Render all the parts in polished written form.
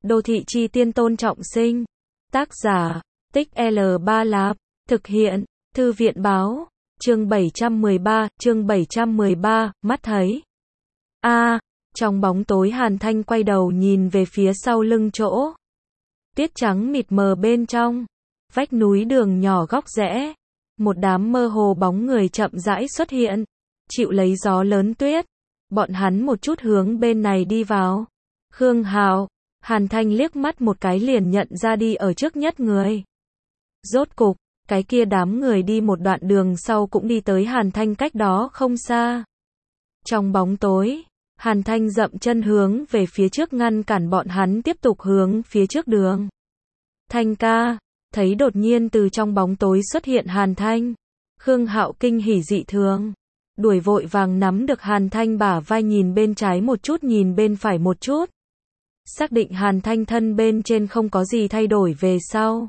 Đô thị chi tiên Tôn Trọng Sinh. Tác giả, Tích L3 Lạp. Thực hiện, Thư viện báo. Chương 713, mắt thấy. Trong bóng tối Hàn Thanh quay đầu nhìn về phía sau lưng chỗ. Tuyết trắng mịt mờ bên trong. Vách núi đường nhỏ góc rẽ. Một đám mơ hồ bóng người chậm rãi xuất hiện. Chịu lấy gió lớn tuyết. Bọn hắn một chút hướng bên này đi vào. Khương Hạo. Hàn Thanh liếc mắt một cái liền nhận ra đi ở trước nhất người. Rốt cục, cái kia đám người đi một đoạn đường sau cũng đi tới Hàn Thanh cách đó không xa. Trong bóng tối, Hàn Thanh dậm chân hướng về phía trước ngăn cản bọn hắn tiếp tục hướng phía trước đường. Thanh ca, thấy đột nhiên từ trong bóng tối xuất hiện Hàn Thanh. Khương Hạo kinh hỉ dị thường. Đuổi vội vàng nắm được Hàn Thanh bả vai nhìn bên trái một chút nhìn bên phải một chút. Xác định Hàn Thanh thân bên trên không có gì thay đổi về sau.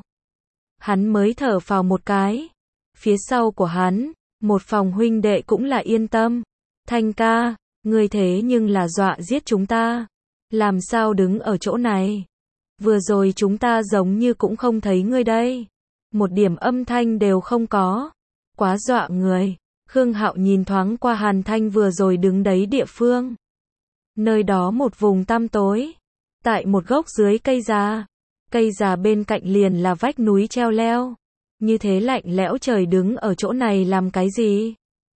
Hắn mới thở phào một cái. Phía sau của hắn, một phòng huynh đệ cũng là yên tâm. Thanh ca, ngươi thế nhưng là dọa giết chúng ta. Làm sao đứng ở chỗ này? Vừa rồi chúng ta giống như cũng không thấy ngươi đây. Một điểm âm thanh đều không có. Quá dọa người. Khương Hạo nhìn thoáng qua Hàn Thanh vừa rồi đứng đấy địa phương. Nơi đó một vùng tăm tối. Tại một gốc dưới cây già. Cây già bên cạnh liền là vách núi treo leo. Như thế lạnh lẽo trời đứng ở chỗ này làm cái gì?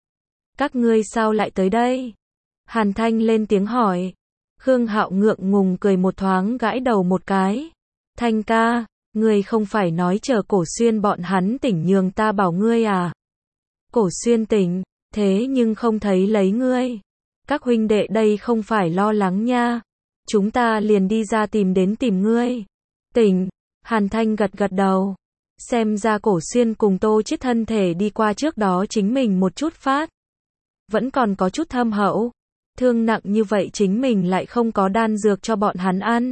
Các ngươi sao lại tới đây? Hàn Thanh lên tiếng hỏi. Khương Hạo ngượng ngùng cười một thoáng gãi đầu một cái. Thanh ca, ngươi không phải nói chờ Cổ Xuyên bọn hắn tỉnh nhường ta bảo ngươi à? Cổ Xuyên tỉnh, thế nhưng không thấy lấy ngươi. Các huynh đệ đây không phải lo lắng nha. Chúng ta liền đi ra tìm ngươi. Tỉnh, Hàn Thanh gật gật đầu. Xem ra Cổ Xuyên cùng Tô Chiết thân thể đi qua trước đó chính mình một chút phát. Vẫn còn có chút thâm hậu. Thương nặng như vậy chính mình lại không có đan dược cho bọn hắn ăn.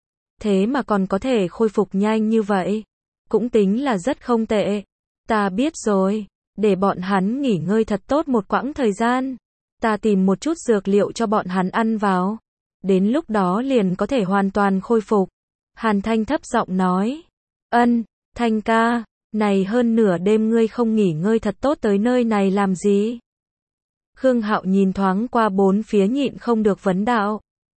Thế mà còn có thể khôi phục nhanh như vậy. Cũng tính là rất không tệ. Ta biết rồi. Để bọn hắn nghỉ ngơi thật tốt một quãng thời gian. Ta tìm một chút dược liệu cho bọn hắn ăn vào. Đến lúc đó liền có thể hoàn toàn khôi phục. Hàn Thanh thấp giọng nói. Thanh ca, này hơn nửa đêm ngươi không nghỉ ngơi thật tốt tới nơi này làm gì? Khương Hạo nhìn thoáng qua bốn phía nhịn không được vấn đạo.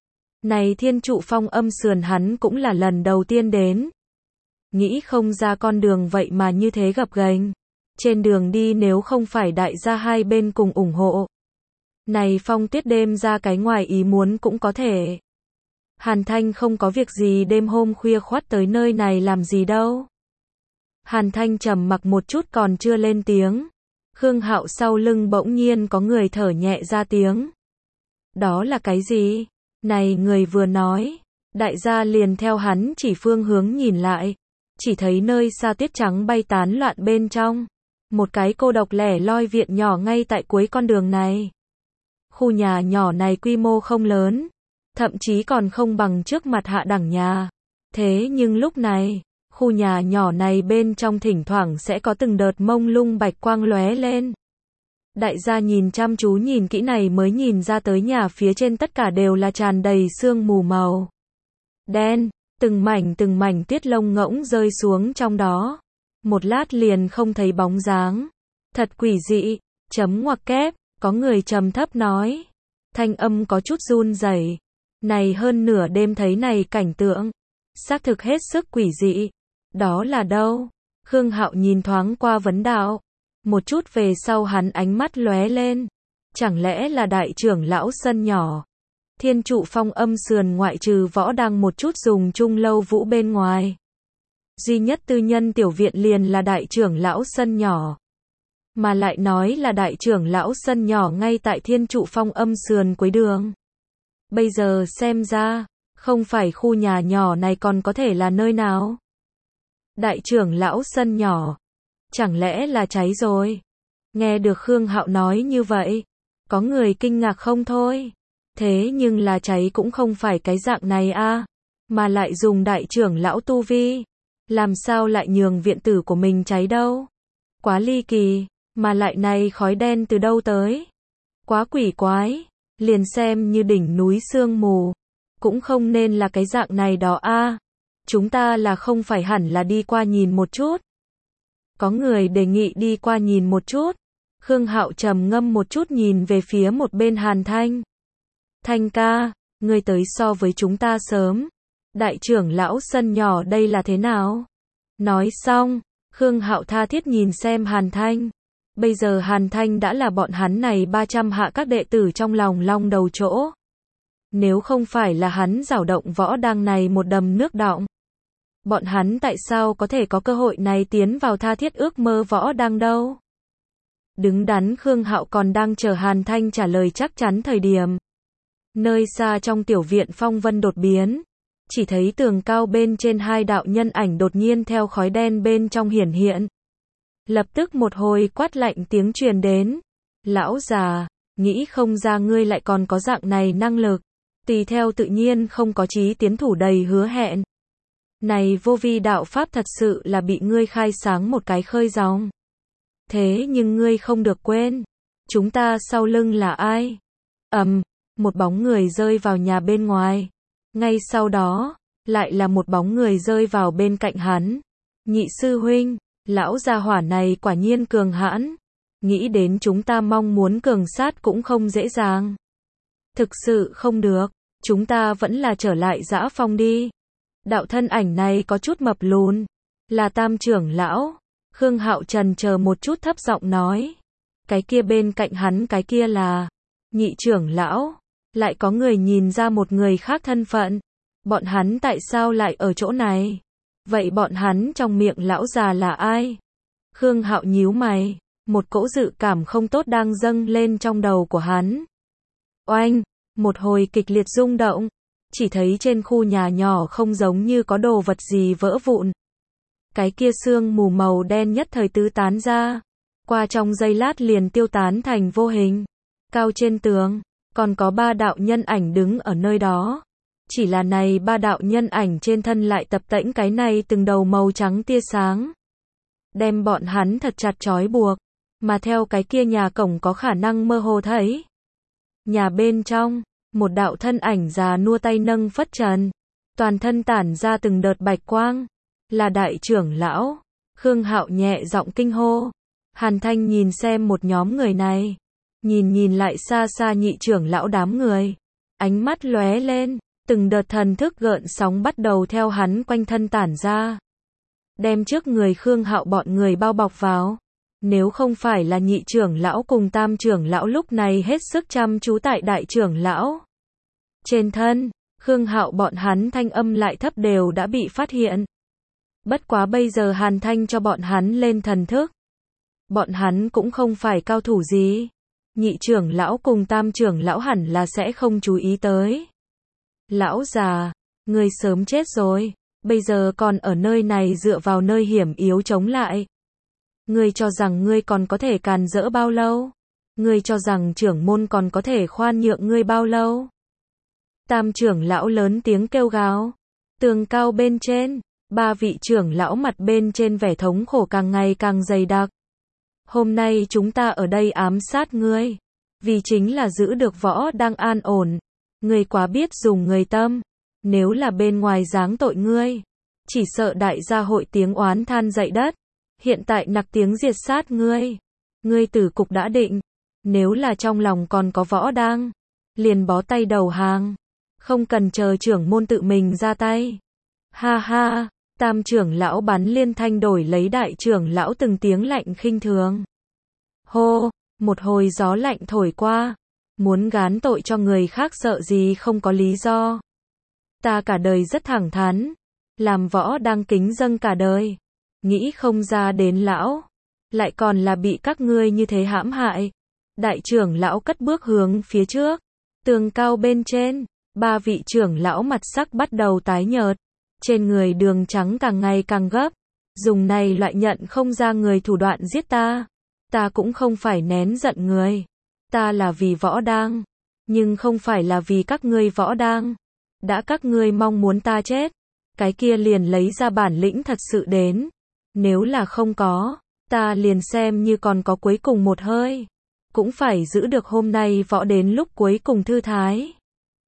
Này Thiên Trụ Phong Âm Sườn hắn cũng là lần đầu tiên đến. Nghĩ không ra con đường vậy mà như thế gập ghềnh. Trên đường đi nếu không phải đại gia hai bên cùng ủng hộ. Này phong tuyết đêm ra cái ngoài ý muốn cũng có thể. Hàn Thanh không có việc gì đêm hôm khuya khoắt tới nơi này làm gì đâu. Hàn Thanh trầm mặc một chút còn chưa lên tiếng. Khương Hạo sau lưng bỗng nhiên có người thở nhẹ ra tiếng. Đó là cái gì? Này người vừa nói. Đại gia liền theo hắn chỉ phương hướng nhìn lại. Chỉ thấy nơi xa tuyết trắng bay tán loạn bên trong. Một cái cô độc lẻ loi viện nhỏ ngay tại cuối con đường này. Khu nhà nhỏ này quy mô không lớn. Thậm chí còn không bằng trước mặt hạ đẳng nhà. Thế nhưng lúc này, khu nhà nhỏ này bên trong thỉnh thoảng sẽ có từng đợt mông lung bạch quang lóe lên. Đại gia nhìn chăm chú nhìn kỹ này mới nhìn ra tới nhà phía trên tất cả đều là tràn đầy sương mù màu đen, từng mảnh tuyết lông ngỗng rơi xuống trong đó. Một lát liền không thấy bóng dáng. Thật quỷ dị, chấm ngoặc kép, có người trầm thấp nói. Thanh âm có chút run rẩy. Này hơn nửa đêm thấy này cảnh tượng. Xác thực hết sức quỷ dị. Đó là đâu? Khương Hạo nhìn thoáng qua vấn đạo. Một chút về sau hắn ánh mắt lóe lên. Chẳng lẽ là đại trưởng lão sân nhỏ? Thiên Trụ Phong Âm Sườn ngoại trừ võ đang một chút dùng chung lâu vũ bên ngoài. Duy nhất tư nhân tiểu viện liền là đại trưởng lão sân nhỏ. Mà lại nói là đại trưởng lão sân nhỏ ngay tại Thiên Trụ Phong Âm Sườn cuối đường. Bây giờ xem ra, không phải khu nhà nhỏ này còn có thể là nơi nào? Đại trưởng lão sân nhỏ. Chẳng lẽ là cháy rồi? Nghe được Khương Hạo nói như vậy, có người kinh ngạc không thôi. Thế nhưng là cháy cũng không phải cái dạng này a, mà lại dùng đại trưởng lão tu vi. Làm sao lại nhường viện tử của mình cháy đâu? Quá ly kỳ, mà lại này khói đen từ đâu tới? Quá quỷ quái, liền xem như đỉnh núi sương mù, cũng không nên là cái dạng này đó a. Chúng ta là không phải hẳn là đi qua nhìn một chút. Có người đề nghị đi qua nhìn một chút. Khương Hạo trầm ngâm một chút nhìn về phía một bên Hàn Thanh. Thanh ca, ngươi tới so với chúng ta sớm. Đại trưởng lão sân nhỏ đây là thế nào? Nói xong, Khương Hạo tha thiết nhìn xem Hàn Thanh. Bây giờ Hàn Thanh đã là bọn hắn này 300 hạ các đệ tử trong lòng long đầu chỗ. Nếu không phải là hắn giảo động võ đang này một đầm nước đọng, bọn hắn tại sao có thể có cơ hội này tiến vào tha thiết ước mơ võ đang đâu? Đứng đắn Khương Hạo còn đang chờ Hàn Thanh trả lời chắc chắn thời điểm. Nơi xa trong tiểu viện phong vân đột biến, chỉ thấy tường cao bên trên hai đạo nhân ảnh đột nhiên theo khói đen bên trong hiển hiện. Lập tức một hồi quát lạnh tiếng truyền đến. Lão già, nghĩ không ra ngươi lại còn có dạng này năng lực. Tùy theo tự nhiên không có chí tiến thủ đầy hứa hẹn. Này vô vi đạo pháp thật sự là bị ngươi khai sáng một cái khơi dòng. Thế nhưng ngươi không được quên, chúng ta sau lưng là ai? Một bóng người rơi vào nhà bên ngoài. Ngay sau đó, lại là một bóng người rơi vào bên cạnh hắn. Nhị sư huynh, lão gia hỏa này quả nhiên cường hãn. Nghĩ đến chúng ta mong muốn cường sát cũng không dễ dàng. Thực sự không được, chúng ta vẫn là trở lại Dã Phong đi. Đạo thân ảnh này có chút mập lùn, là Tam trưởng lão. Khương Hạo trần chờ một chút thấp giọng nói. Cái kia bên cạnh hắn cái kia là nhị trưởng lão. Lại có người nhìn ra một người khác thân phận. Bọn hắn tại sao lại ở chỗ này? Vậy bọn hắn trong miệng lão già là ai? Khương Hạo nhíu mày, một cỗ dự cảm không tốt đang dâng lên trong đầu của hắn. Oanh, một hồi kịch liệt rung động, chỉ thấy trên khu nhà nhỏ không giống như có đồ vật gì vỡ vụn. Cái kia sương mù màu đen nhất thời tứ tán ra, qua trong giây lát liền tiêu tán thành vô hình. Cao trên tường, còn có 3 đạo nhân ảnh đứng ở nơi đó. Chỉ là này 3 đạo nhân ảnh trên thân lại tập tễnh cái này từng đầu màu trắng tia sáng. Đem bọn hắn thật chặt trói buộc, mà theo cái kia nhà cổng có khả năng mơ hồ thấy. Nhà bên trong, một đạo thân ảnh già nua tay nâng phất trần, toàn thân tản ra từng đợt bạch quang, là đại trưởng lão. Khương Hạo nhẹ giọng kinh hô. Hàn Thanh nhìn xem một nhóm người này, nhìn lại xa xa nhị trưởng lão đám người, ánh mắt lóe lên, từng đợt thần thức gợn sóng bắt đầu theo hắn quanh thân tản ra, đem trước người Khương Hạo bọn người bao bọc vào. Nếu không phải là nhị trưởng lão cùng tam trưởng lão lúc này hết sức chăm chú tại đại trưởng lão trên thân, Khương Hạo bọn hắn thanh âm lại thấp đều đã bị phát hiện. Bất quá bây giờ Hàn Thanh cho bọn hắn lên thần thức, bọn hắn cũng không phải cao thủ gì, nhị trưởng lão cùng tam trưởng lão hẳn là sẽ không chú ý tới. Lão già, ngươi sớm chết rồi, bây giờ còn ở nơi này dựa vào nơi hiểm yếu chống lại. Ngươi cho rằng ngươi còn có thể càn rỡ bao lâu? Ngươi cho rằng trưởng môn còn có thể khoan nhượng ngươi bao lâu? Tam trưởng lão lớn tiếng kêu gào. Tường cao bên trên, 3 vị trưởng lão mặt bên trên vẻ thống khổ càng ngày càng dày đặc. Hôm nay chúng ta ở đây ám sát ngươi, vì chính là giữ được võ đang an ổn. Ngươi quá biết dùng người tâm, nếu là bên ngoài giáng tội ngươi, chỉ sợ đại gia hội tiếng oán than dậy đất. Hiện tại nặc tiếng diệt sát ngươi, ngươi tử cục đã định, nếu là trong lòng còn có võ đang, liền bó tay đầu hàng, không cần chờ trưởng môn tự mình ra tay. Ha ha, tam trưởng lão bắn liên thanh đổi lấy đại trưởng lão từng tiếng lạnh khinh thường. Hô, một hồi gió lạnh thổi qua, muốn gán tội cho người khác sợ gì không có lý do. Ta cả đời rất thẳng thắn, làm võ đang kính dâng cả đời. Nghĩ không ra đến lão, lại còn là bị các ngươi như thế hãm hại. Đại trưởng lão cất bước hướng phía trước, tường cao bên trên, 3 vị trưởng lão mặt sắc bắt đầu tái nhợt, trên người đường trắng càng ngày càng gấp, dùng này loại nhận không ra người thủ đoạn giết ta. Ta cũng không phải nén giận người, ta là vì võ đang, nhưng không phải là vì các ngươi võ đang. Đã các ngươi mong muốn ta chết, cái kia liền lấy ra bản lĩnh thật sự đến. Nếu là không có, ta liền xem như còn có cuối cùng một hơi, cũng phải giữ được hôm nay võ đến lúc cuối cùng thư thái.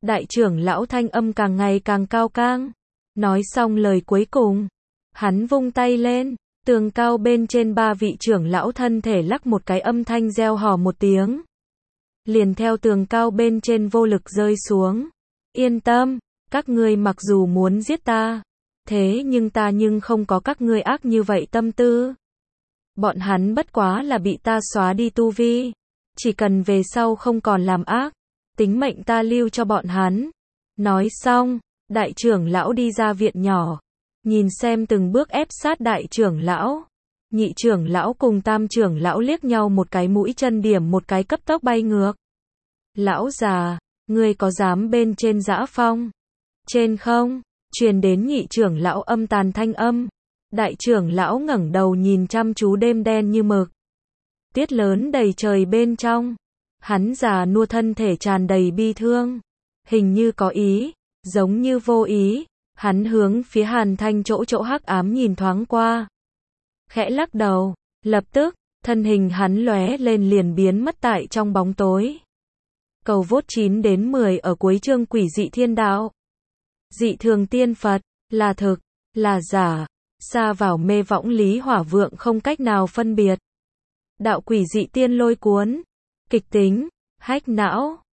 Đại trưởng lão thanh âm càng ngày càng cao cang. Nói xong lời cuối cùng, hắn vung tay lên, tường cao bên trên 3 vị trưởng lão thân thể lắc một cái, âm thanh reo hò một tiếng. Liền theo tường cao bên trên vô lực rơi xuống. Yên tâm, các ngươi mặc dù muốn giết ta, thế nhưng ta không có các ngươi ác như vậy tâm tư. Bọn hắn bất quá là bị ta xóa đi tu vi. Chỉ cần về sau không còn làm ác, tính mệnh ta lưu cho bọn hắn. Nói xong, đại trưởng lão đi ra viện nhỏ. Nhìn xem từng bước ép sát đại trưởng lão. Nhị trưởng lão cùng tam trưởng lão liếc nhau một cái, mũi chân điểm một cái, cấp tốc bay ngược. Lão già, ngươi có dám bên trên dã phong? Trên không? Truyền đến nhị trưởng lão âm tàn thanh âm. Đại trưởng lão ngẩng đầu nhìn chăm chú đêm đen như mực. Tuyết lớn đầy trời bên trong. Hắn già nua thân thể tràn đầy bi thương. Hình như có ý, giống như vô ý. Hắn hướng phía Hàn Thanh chỗ hắc ám nhìn thoáng qua. Khẽ lắc đầu, lập tức, thân hình hắn lóe lên liền biến mất tại trong bóng tối. Cầu vốt 9 đến 10 ở cuối chương Quỷ dị thiên đạo. Dị thường tiên Phật, là thực, là giả, xa vào mê võng Lý Hỏa Vượng không cách nào phân biệt. Đạo quỷ dị tiên lôi cuốn, kịch tính, hách não.